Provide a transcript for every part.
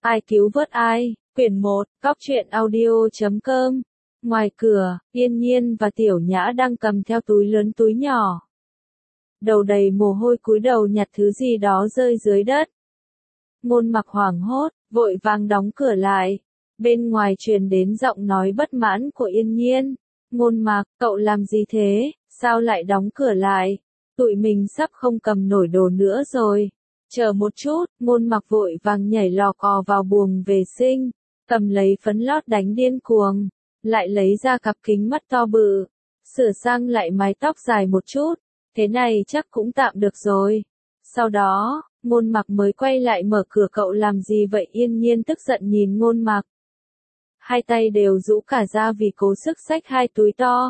Ai cứu vớt ai, quyển 1, Cóc truyện audio.com. Ngoài cửa, Yên Nhiên và Tiểu Nhã đang cầm theo túi lớn túi nhỏ. Đầu đầy mồ hôi cúi đầu nhặt thứ gì đó rơi dưới đất. Ngôn Mặc hoảng hốt, vội vàng đóng cửa lại. Bên ngoài truyền đến giọng nói bất mãn của Yên Nhiên. Ngôn Mặc, cậu làm gì thế, sao lại đóng cửa lại? Tụi mình sắp không cầm nổi đồ nữa rồi. Chờ một chút, Ngôn Mặc vội vàng nhảy lò cò vào buồng vệ sinh, cầm lấy phấn lót đánh điên cuồng, lại lấy ra cặp kính mắt to bự, sửa sang lại mái tóc dài một chút, thế này chắc cũng tạm được rồi. Sau đó, Ngôn Mặc mới quay lại mở cửa. Cậu làm gì vậy? Yên Nhiên tức giận nhìn Ngôn Mặc. Hai tay đều rũ cả ra vì cố sức xách hai túi to.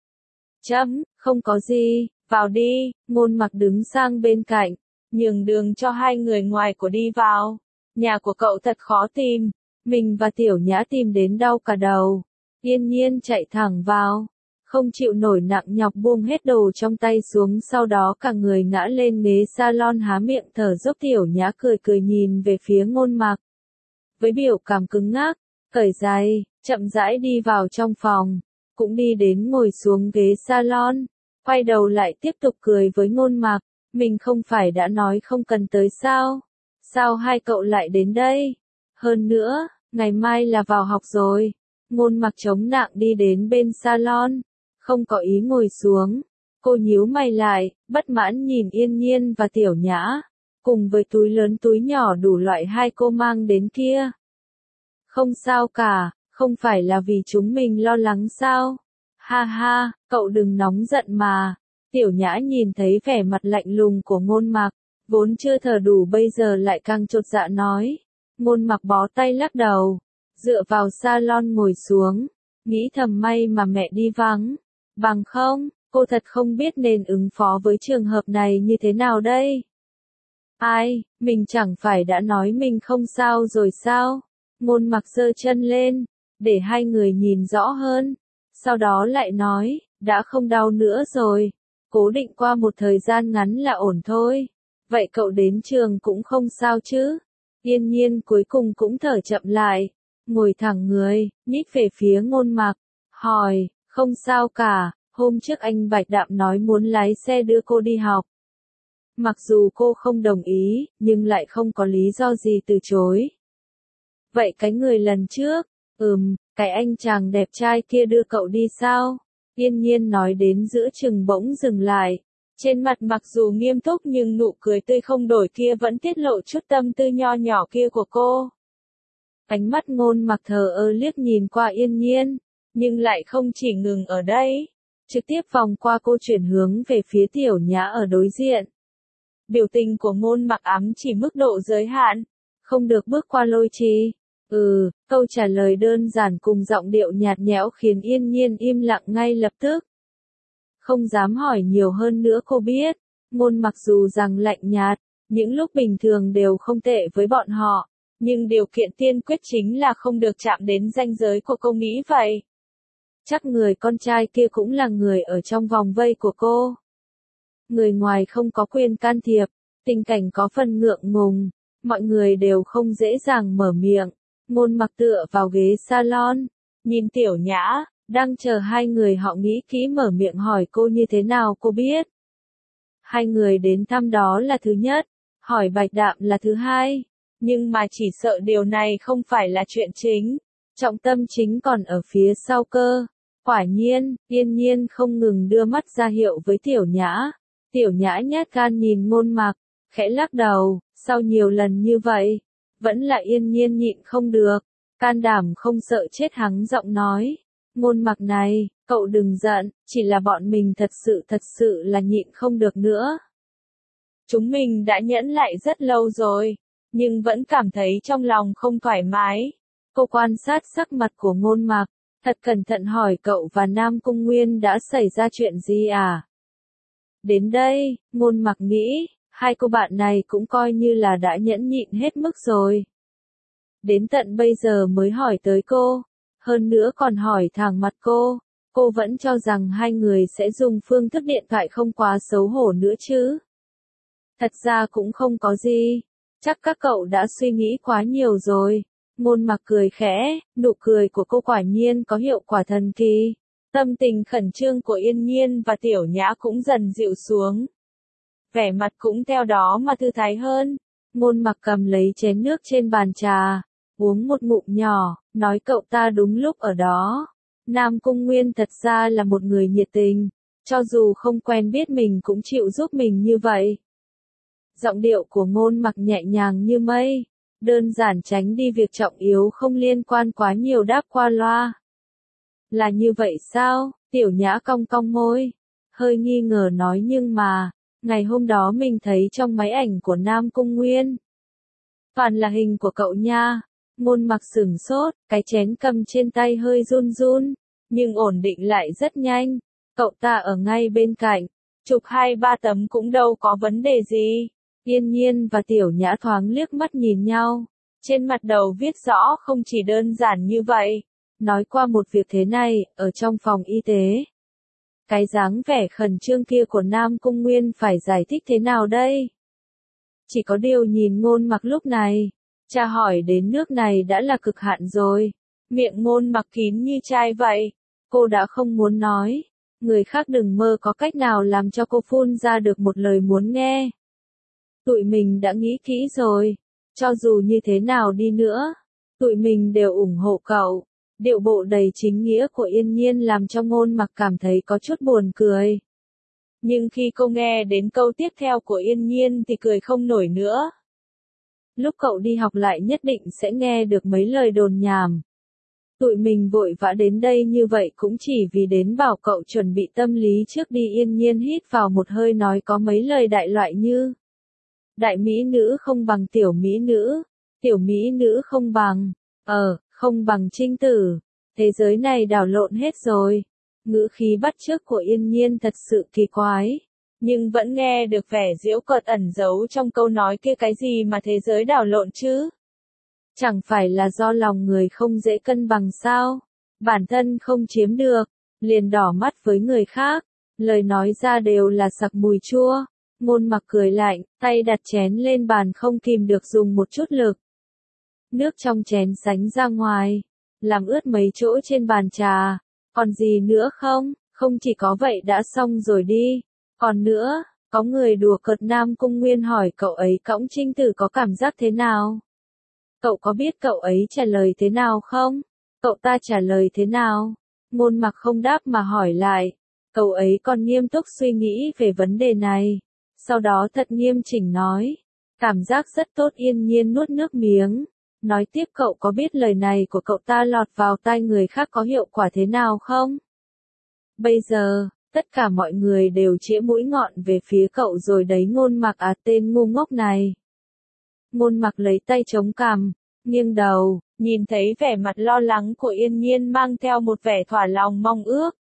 Không có gì, vào đi. Ngôn Mặc đứng sang bên cạnh, nhường đường cho hai người ngoài của đi vào. Nhà của cậu thật khó tìm, mình và Tiểu Nhã tìm đến đau cả đầu. Yên Nhiên chạy thẳng vào, không chịu nổi nặng nhọc buông hết đồ trong tay xuống, sau đó cả người ngã lên ghế salon há miệng thở dốc. Tiểu Nhã cười cười nhìn về phía Ngôn Mặc. Với biểu cảm cứng ngắc, cởi giày, chậm rãi đi vào trong phòng, cũng đi đến ngồi xuống ghế salon, quay đầu lại tiếp tục cười với Ngôn Mặc. Mình không phải đã nói không cần tới sao? Sao hai cậu lại đến đây? Hơn nữa, ngày mai là vào học rồi. Ngôn Mặc chống nặng đi đến bên salon, không có ý ngồi xuống. Cô nhíu mày lại, bất mãn nhìn Yên Nhiên và Tiểu Nhã, cùng với túi lớn túi nhỏ đủ loại hai cô mang đến kia. Không sao cả, không phải là vì chúng mình lo lắng sao? Ha ha, cậu đừng nóng giận mà. Tiểu Nhã nhìn thấy vẻ mặt lạnh lùng của Ngôn Mặc, vốn chưa thở đủ bây giờ lại càng chột dạ nói. Ngôn Mặc bó tay lắc đầu, dựa vào salon ngồi xuống, nghĩ thầm may mà mẹ đi vắng, bằng không, cô thật không biết nên ứng phó với trường hợp này như thế nào đây. Ai, mình chẳng phải đã nói mình không sao rồi sao? Ngôn Mặc giơ chân lên, để hai người nhìn rõ hơn, sau đó lại nói, đã không đau nữa rồi. Cố định qua một thời gian ngắn là ổn thôi. Vậy cậu đến trường cũng không sao chứ? Yên Nhiên cuối cùng cũng thở chậm lại, ngồi thẳng người, nhích về phía Ngôn Mặc, hỏi, không sao cả, hôm trước anh Bạch Đạm nói muốn lái xe đưa cô đi học. Mặc dù cô không đồng ý, nhưng lại không có lý do gì từ chối. Vậy cái người lần trước, cái anh chàng đẹp trai kia đưa cậu đi sao? Yên Nhiên nói đến giữa chừng bỗng dừng lại. Trên mặt mặc dù nghiêm túc nhưng nụ cười tươi không đổi kia vẫn tiết lộ chút tâm tư nho nhỏ kia của cô. Ánh mắt Ngôn Mặc thờ ơ liếc nhìn qua Yên Nhiên, nhưng lại không chỉ ngừng ở đây. Trực tiếp vòng qua cô chuyển hướng về phía Tiểu Nhã ở đối diện. Biểu tình của Ngôn Mặc ám chỉ mức độ giới hạn, không được bước qua lôi trì. Câu trả lời đơn giản cùng giọng điệu nhạt nhẽo khiến Yên Nhiên im lặng ngay lập tức. Không dám hỏi nhiều hơn nữa. Cô biết, Ngôn Mặc dù rằng lạnh nhạt, những lúc bình thường đều không tệ với bọn họ, nhưng điều kiện tiên quyết chính là không được chạm đến ranh giới của cô. Nghĩ vậy. Chắc người con trai kia cũng là người ở trong vòng vây của cô. Người ngoài không có quyền can thiệp, tình cảnh có phần ngượng ngùng, mọi người đều không dễ dàng mở miệng. Ngôn Mặc tựa vào ghế salon, nhìn Tiểu Nhã, đang chờ hai người họ nghĩ kỹ mở miệng hỏi cô như thế nào. Cô biết, hai người đến thăm đó là thứ nhất, hỏi Bạch Đạm là thứ hai, nhưng mà chỉ sợ điều này không phải là chuyện chính, trọng tâm chính còn ở phía sau cơ. Quả nhiên, Yên Nhiên không ngừng đưa mắt ra hiệu với Tiểu Nhã. Tiểu Nhã nhát gan nhìn Ngôn Mặc, khẽ lắc đầu. Sau nhiều lần như vậy, vẫn là Yên Nhiên nhịn không được, can đảm không sợ chết hắng giọng nói. Ngôn Mặc này, cậu đừng giận, chỉ là bọn mình thật sự là nhịn không được nữa. Chúng mình đã nhẫn lại rất lâu rồi, nhưng vẫn cảm thấy trong lòng không thoải mái. Cô quan sát sắc mặt của Ngôn Mặc, thật cẩn thận hỏi cậu và Nam Cung Nguyên đã xảy ra chuyện gì à? Đến đây, Ngôn Mặc nghĩ, hai cô bạn này cũng coi như là đã nhẫn nhịn hết mức rồi. Đến tận bây giờ mới hỏi tới cô, hơn nữa còn hỏi thẳng mặt cô vẫn cho rằng hai người sẽ dùng phương thức điện thoại, không quá xấu hổ nữa chứ. Thật ra cũng không có gì, Chắc các cậu đã suy nghĩ quá nhiều rồi. Ngôn Mặc cười khẽ, nụ cười của cô quả nhiên có hiệu quả thần kỳ. Tâm tình khẩn trương của Yên Nhiên và Tiểu Nhã cũng dần dịu xuống. Vẻ mặt cũng theo đó mà thư thái hơn. Ngôn Mặc cầm lấy chén nước trên bàn trà, uống một ngụm nhỏ, nói cậu ta đúng lúc ở đó. Nam Cung Nguyên thật ra là một người nhiệt tình, cho dù không quen biết mình cũng chịu giúp mình như vậy. Giọng điệu của Ngôn Mặc nhẹ nhàng như mây, đơn giản tránh đi việc trọng yếu không liên quan quá nhiều đáp qua loa. Là như vậy sao? Tiểu Nhã cong cong môi, hơi nghi ngờ nói nhưng mà, ngày hôm đó mình thấy trong máy ảnh của Nam Cung Nguyên. Toàn là hình của cậu nha. Ngôn Mặc sửng sốt, cái chén cầm trên tay hơi run run, nhưng ổn định lại rất nhanh. Cậu ta ở ngay bên cạnh, chụp 2-3 tấm cũng đâu có vấn đề gì. Yên Nhiên và Tiểu Nhã thoáng liếc mắt nhìn nhau. Trên mặt đầu viết rõ không chỉ đơn giản như vậy. Nói qua một việc thế này, ở trong phòng y tế. Cái dáng vẻ khẩn trương kia của Nam Cung Nguyên phải giải thích thế nào đây? Chỉ có điều nhìn Ngôn Mặc lúc này, tra hỏi đến nước này đã là cực hạn rồi. Miệng Ngôn Mặc kín như chai vậy. Cô đã không muốn nói. Người khác đừng mơ có cách nào làm cho cô phun ra được một lời muốn nghe. Tụi mình đã nghĩ kỹ rồi. Cho dù như thế nào đi nữa, tụi mình đều ủng hộ cậu. Điệu bộ đầy chính nghĩa của Yên Nhiên làm cho Ngôn Mặc cảm thấy có chút buồn cười. Nhưng khi cô nghe đến câu tiếp theo của Yên Nhiên thì cười không nổi nữa. Lúc cậu đi học lại nhất định sẽ nghe được mấy lời đồn nhảm. Tụi mình vội vã đến đây như vậy cũng chỉ vì đến bảo cậu chuẩn bị tâm lý trước đi. Yên Nhiên hít vào một hơi nói có mấy lời đại loại như: đại mỹ nữ không bằng tiểu mỹ nữ, tiểu mỹ nữ không bằng, không bằng trinh tử. Thế giới này đảo lộn hết rồi. Ngữ khí bắt chước của Yên Nhiên thật sự kỳ quái, nhưng vẫn nghe được vẻ giễu cợt ẩn giấu trong câu nói kia. Cái gì mà thế giới đảo lộn chứ? Chẳng phải là do lòng người không dễ cân bằng sao? Bản thân không chiếm được, liền đỏ mắt với người khác. Lời nói ra đều là sặc mùi chua. Ngôn Mặc cười lạnh, tay đặt chén lên bàn không kìm được dùng một chút lực. Nước trong chén sánh ra ngoài, làm ướt mấy chỗ trên bàn trà. Còn gì nữa không? Không chỉ có vậy đã xong rồi đi. Còn nữa, có người đùa cợt Nam Cung Nguyên hỏi cậu ấy cõng trinh tử có cảm giác thế nào? Cậu có biết cậu ấy trả lời thế nào không? Cậu ta trả lời thế nào? Ngôn Mặc không đáp mà hỏi lại. Cậu ấy còn nghiêm túc suy nghĩ về vấn đề này. Sau đó thật nghiêm chỉnh nói. Cảm giác rất tốt. Yên Nhiên nuốt nước miếng. Nói tiếp cậu có biết lời này của cậu ta lọt vào tai người khác có hiệu quả thế nào không? Bây giờ, tất cả mọi người đều chĩa mũi nhọn về phía cậu rồi đấy. Ngôn Mặc tên ngu ngốc này. Ngôn Mặc lấy tay chống cằm, nghiêng đầu, nhìn thấy vẻ mặt lo lắng của Yên Nhiên mang theo một vẻ thỏa lòng mong ước.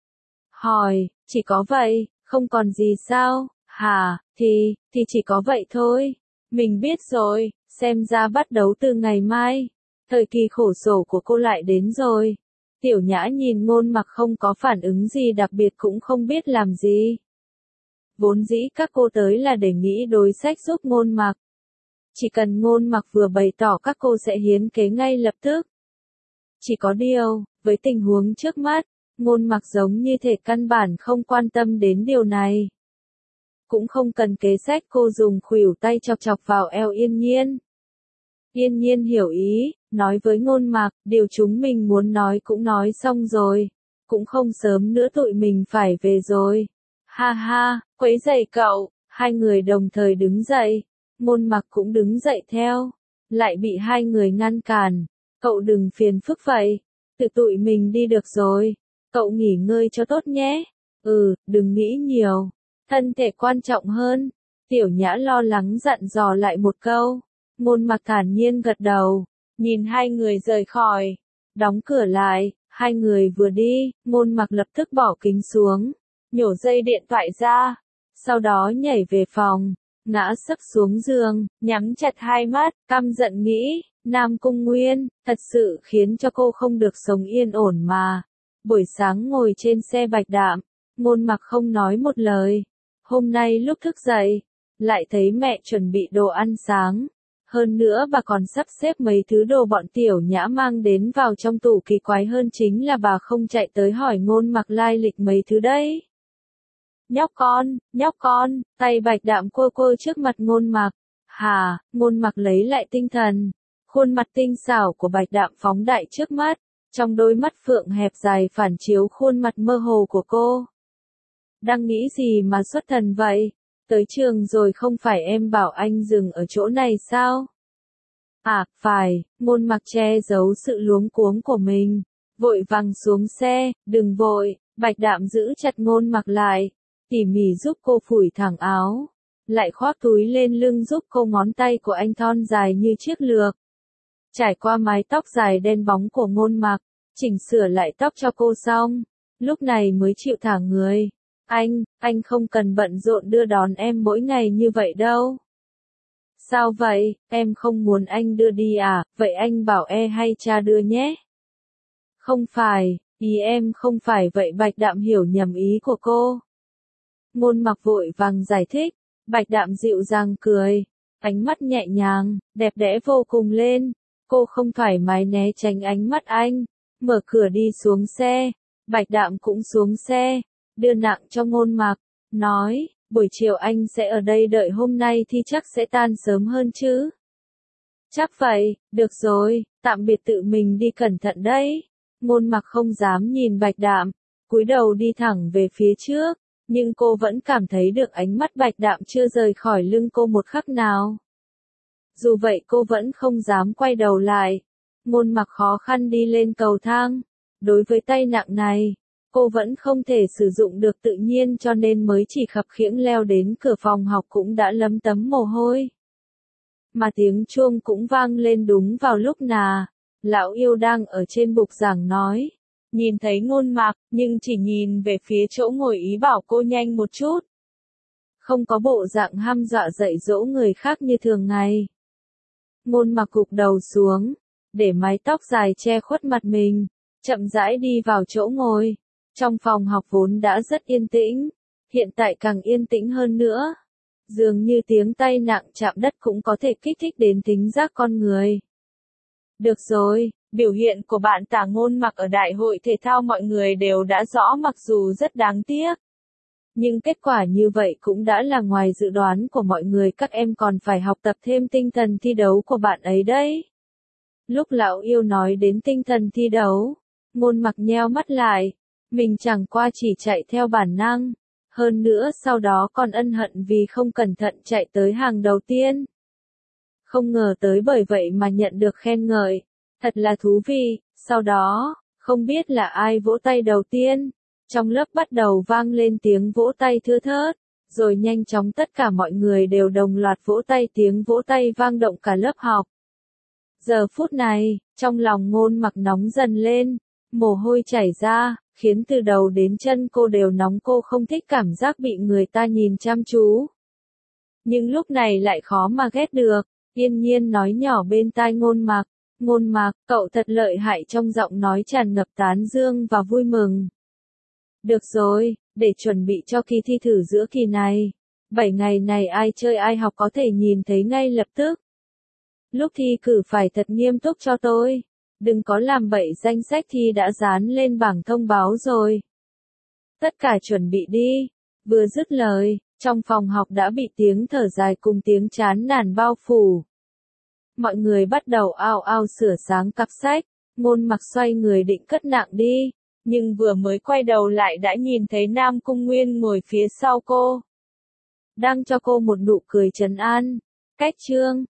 Hỏi, chỉ có vậy, không còn gì sao? Hả, thì chỉ có vậy thôi. Mình biết rồi, xem ra bắt đầu từ ngày mai. Thời kỳ khổ sở của cô lại đến rồi. Tiểu Nhã nhìn Ngôn Mặc không có phản ứng gì đặc biệt cũng không biết làm gì. Vốn dĩ các cô tới là để nghĩ đối sách giúp Ngôn Mặc. Chỉ cần Ngôn Mặc vừa bày tỏ các cô sẽ hiến kế ngay lập tức. Chỉ có điều, với tình huống trước mắt, Ngôn Mặc giống như thể căn bản không quan tâm đến điều này. Cũng không cần kế sách. Cô dùng khuỷu tay chọc chọc vào eo Yên Nhiên. Yên Nhiên hiểu ý, nói với Ngôn Mặc, điều chúng mình muốn nói cũng nói xong rồi. Cũng không sớm nữa tụi mình phải về rồi. Ha ha, quấy rầy cậu. Hai người đồng thời đứng dậy. Ngôn Mặc cũng đứng dậy theo. Lại bị hai người ngăn cản. Cậu đừng phiền phức vậy. Tự tụi mình đi được rồi. Cậu nghỉ ngơi cho tốt nhé. Đừng nghĩ nhiều. Thân thể quan trọng hơn. Tiểu Nhã lo lắng dặn dò lại một câu. Ngôn Mặc thản nhiên gật đầu. Nhìn hai người rời khỏi. Đóng cửa lại. Hai người vừa đi, Ngôn Mặc lập tức bỏ kính xuống. Nhổ dây điện thoại ra. Sau đó nhảy về phòng. Ngã sấp xuống giường, nhắm chặt hai mắt, căm giận nghĩ, Nam Cung Nguyên, thật sự khiến cho cô không được sống yên ổn mà. Buổi sáng ngồi trên xe bạch đạm, Ngôn Mặc không nói một lời. Hôm nay lúc thức dậy, lại thấy mẹ chuẩn bị đồ ăn sáng. Hơn nữa bà còn sắp xếp mấy thứ đồ bọn Tiểu Nhã mang đến vào trong tủ, kỳ quái hơn chính là bà không chạy tới hỏi Ngôn Mặc lai lịch mấy thứ đấy. Nhóc con, tay Bạch Đạm cua cua trước mặt Ngôn Mặc. Hà, Ngôn Mặc lấy lại tinh thần. Khuôn mặt tinh xảo của Bạch Đạm phóng đại trước mắt, trong đôi mắt phượng hẹp dài phản chiếu khuôn mặt mơ hồ của cô. Đang nghĩ gì mà xuất thần vậy? Tới trường rồi không phải em bảo anh dừng ở chỗ này sao? À, phải, Ngôn Mặc che giấu sự luống cuống của mình, vội vàng xuống xe, đừng vội, Bạch Đạm giữ chặt Ngôn Mặc lại, tỉ mỉ giúp cô phủi thẳng áo, lại khoác túi lên lưng giúp cô, ngón tay của anh thon dài như chiếc lược. Trải qua mái tóc dài đen bóng của Ngôn Mặc, chỉnh sửa lại tóc cho cô xong, lúc này mới chịu thả người. Anh không cần bận rộn đưa đón em mỗi ngày như vậy đâu. Sao vậy, em không muốn anh đưa đi à, vậy anh bảo hay cha đưa nhé. Không phải, ý em không phải vậy, Bạch Đạm hiểu nhầm ý của cô. Ngôn Mặc vội vàng giải thích, Bạch Đạm dịu dàng cười, ánh mắt nhẹ nhàng, đẹp đẽ vô cùng lên. Cô không thoải mái né tránh ánh mắt anh, mở cửa đi xuống xe, Bạch Đạm cũng xuống xe, đưa nặng cho Ngôn Mặc, nói, buổi chiều anh sẽ ở đây đợi, hôm nay thì chắc sẽ tan sớm hơn chứ. Chắc vậy, được rồi, tạm biệt, tự mình đi cẩn thận đấy. Ngôn Mặc không dám nhìn Bạch Đạm, cúi đầu đi thẳng về phía trước, nhưng cô vẫn cảm thấy được ánh mắt Bạch Đạm chưa rời khỏi lưng cô một khắc nào. Dù vậy cô vẫn không dám quay đầu lại. Ngôn Mặc khó khăn đi lên cầu thang. Đối với tay nặng này, cô vẫn không thể sử dụng được tự nhiên, cho nên mới chỉ khập khiễng leo đến cửa phòng học cũng đã lấm tấm mồ hôi. Mà tiếng chuông cũng vang lên đúng vào lúc Lão Yêu đang ở trên bục giảng nói. Nhìn thấy Ngôn Mặc, nhưng chỉ nhìn về phía chỗ ngồi, ý bảo cô nhanh một chút. Không có bộ dạng hăm dọa dạy dỗ người khác như thường ngày. Ngôn Mặc gục đầu xuống, để mái tóc dài che khuất mặt mình, chậm rãi đi vào chỗ ngồi. Trong phòng học vốn đã rất yên tĩnh, hiện tại càng yên tĩnh hơn nữa. Dường như tiếng tay nặng chạm đất cũng có thể kích thích đến thính giác con người. Được rồi, biểu hiện của bạn Tả Ngôn Mặc ở đại hội thể thao mọi người đều đã rõ, mặc dù rất đáng tiếc. Nhưng kết quả như vậy cũng đã là ngoài dự đoán của mọi người, các em còn phải học tập thêm tinh thần thi đấu của bạn ấy đấy. Lúc Lão Yêu nói đến tinh thần thi đấu, Ngôn Mặc nheo mắt lại, mình chẳng qua chỉ chạy theo bản năng, hơn nữa sau đó còn ân hận vì không cẩn thận chạy tới hàng đầu tiên. Không ngờ tới bởi vậy mà nhận được khen ngợi, thật là thú vị. Sau đó, không biết là ai vỗ tay đầu tiên. Trong lớp bắt đầu vang lên tiếng vỗ tay thưa thớt, rồi nhanh chóng tất cả mọi người đều đồng loạt vỗ tay, tiếng vỗ tay vang động cả lớp học. Giờ phút này, trong lòng Ngôn Mặc nóng dần lên, mồ hôi chảy ra, khiến từ đầu đến chân cô đều nóng, cô không thích cảm giác bị người ta nhìn chăm chú. Nhưng lúc này lại khó mà ghét được, Yên Nhiên nói nhỏ bên tai Ngôn Mặc, Ngôn Mặc, cậu thật lợi hại, trong giọng nói tràn ngập tán dương và vui mừng. Được rồi, để chuẩn bị cho kỳ thi thử giữa kỳ này. 7 ngày này ai chơi ai học có thể nhìn thấy ngay lập tức. Lúc thi cử phải thật nghiêm túc cho tôi. Đừng có làm bậy, danh sách thi đã dán lên bảng thông báo rồi. Tất cả chuẩn bị đi. Vừa dứt lời, trong phòng học đã bị tiếng thở dài cùng tiếng chán nản bao phủ. Mọi người bắt đầu ao ao sửa sáng cặp sách. Ngôn Mặc xoay người định cất nặng đi, nhưng vừa mới quay đầu lại đã nhìn thấy Nam Cung Nguyên ngồi phía sau cô, đang cho cô một nụ cười trấn an. Cách chương